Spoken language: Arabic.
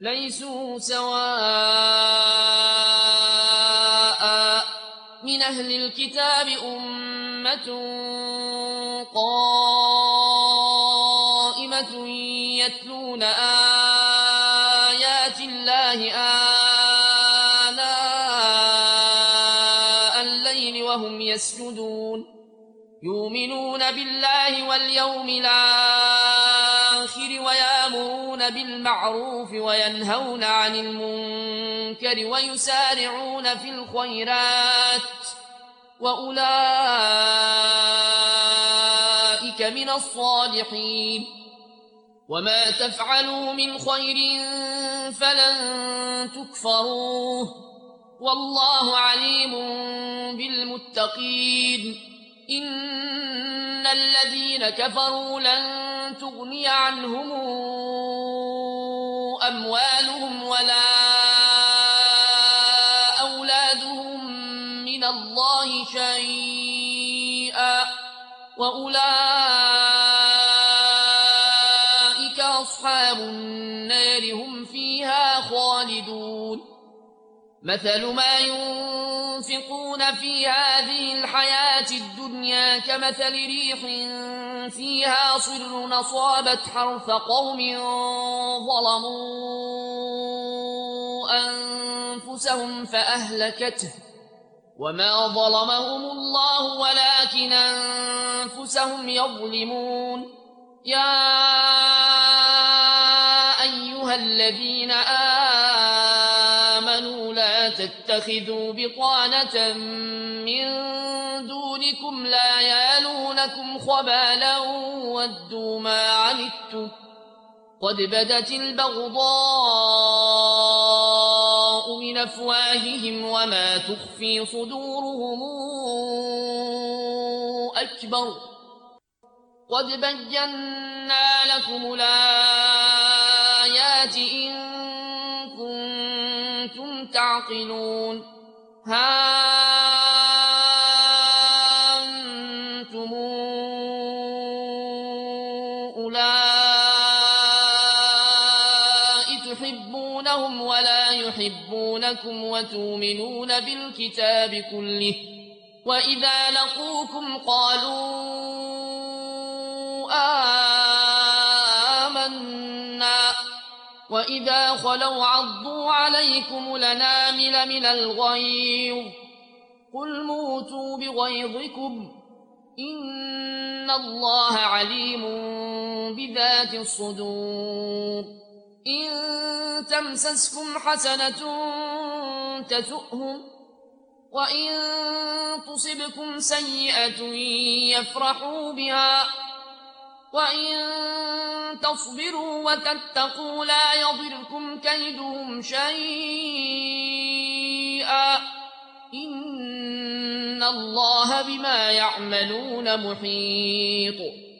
ليسوا سواء من أهل الكتاب أمة قائمة يتلون آيات الله آناء الليل وهم يسجدون يؤمنون بالله واليوم الآخر ويأمرون بالمعروف وينهون عن المنكر ويسارعون في الخيرات وأولئك من الصالحين وما تفعلوا من خير فلن تكفروه والله عليم بالمتقين إن الذين كفروا لن تغني عنهم أموالهم ولا أولادهم من الله شيئا وأولئك أصحاب النار هم فيها خالدون مثل ما ينفقون في هذه الحياة الدنيا كمثل ريح فيها صر أصابت حرث قوم ظلموا أنفسهم فأهلكته وما ظلمهم الله ولكن أنفسهم يظلمون يا أيها الذين آمنوا لا تتخذوا بطانة من دونكم لا يالونكم خبالا ودوا ما عنتم قد بدت البغضاء من أفواههم وما تخفي صدورهم أكبر قد بينا لكم الآيات إن كنتم تعقلون ها أنتم أولئك تحبونهم ولا يحبونكم وتؤمنون بالكتاب كله وإذا لقوكم قالوا آمنا وإذا خلوا عضوا عليكم الأنامل من الغيظ قل موتوا بغيظكم إن الله عليم بذات الصدور إن تمسسكم حسنة تسؤهم وإن تصبكم سيئة يفرحوا بها وإن تصبروا وتتقوا لا يضركم كيدهم شيئا إن الله بما يعملون محيط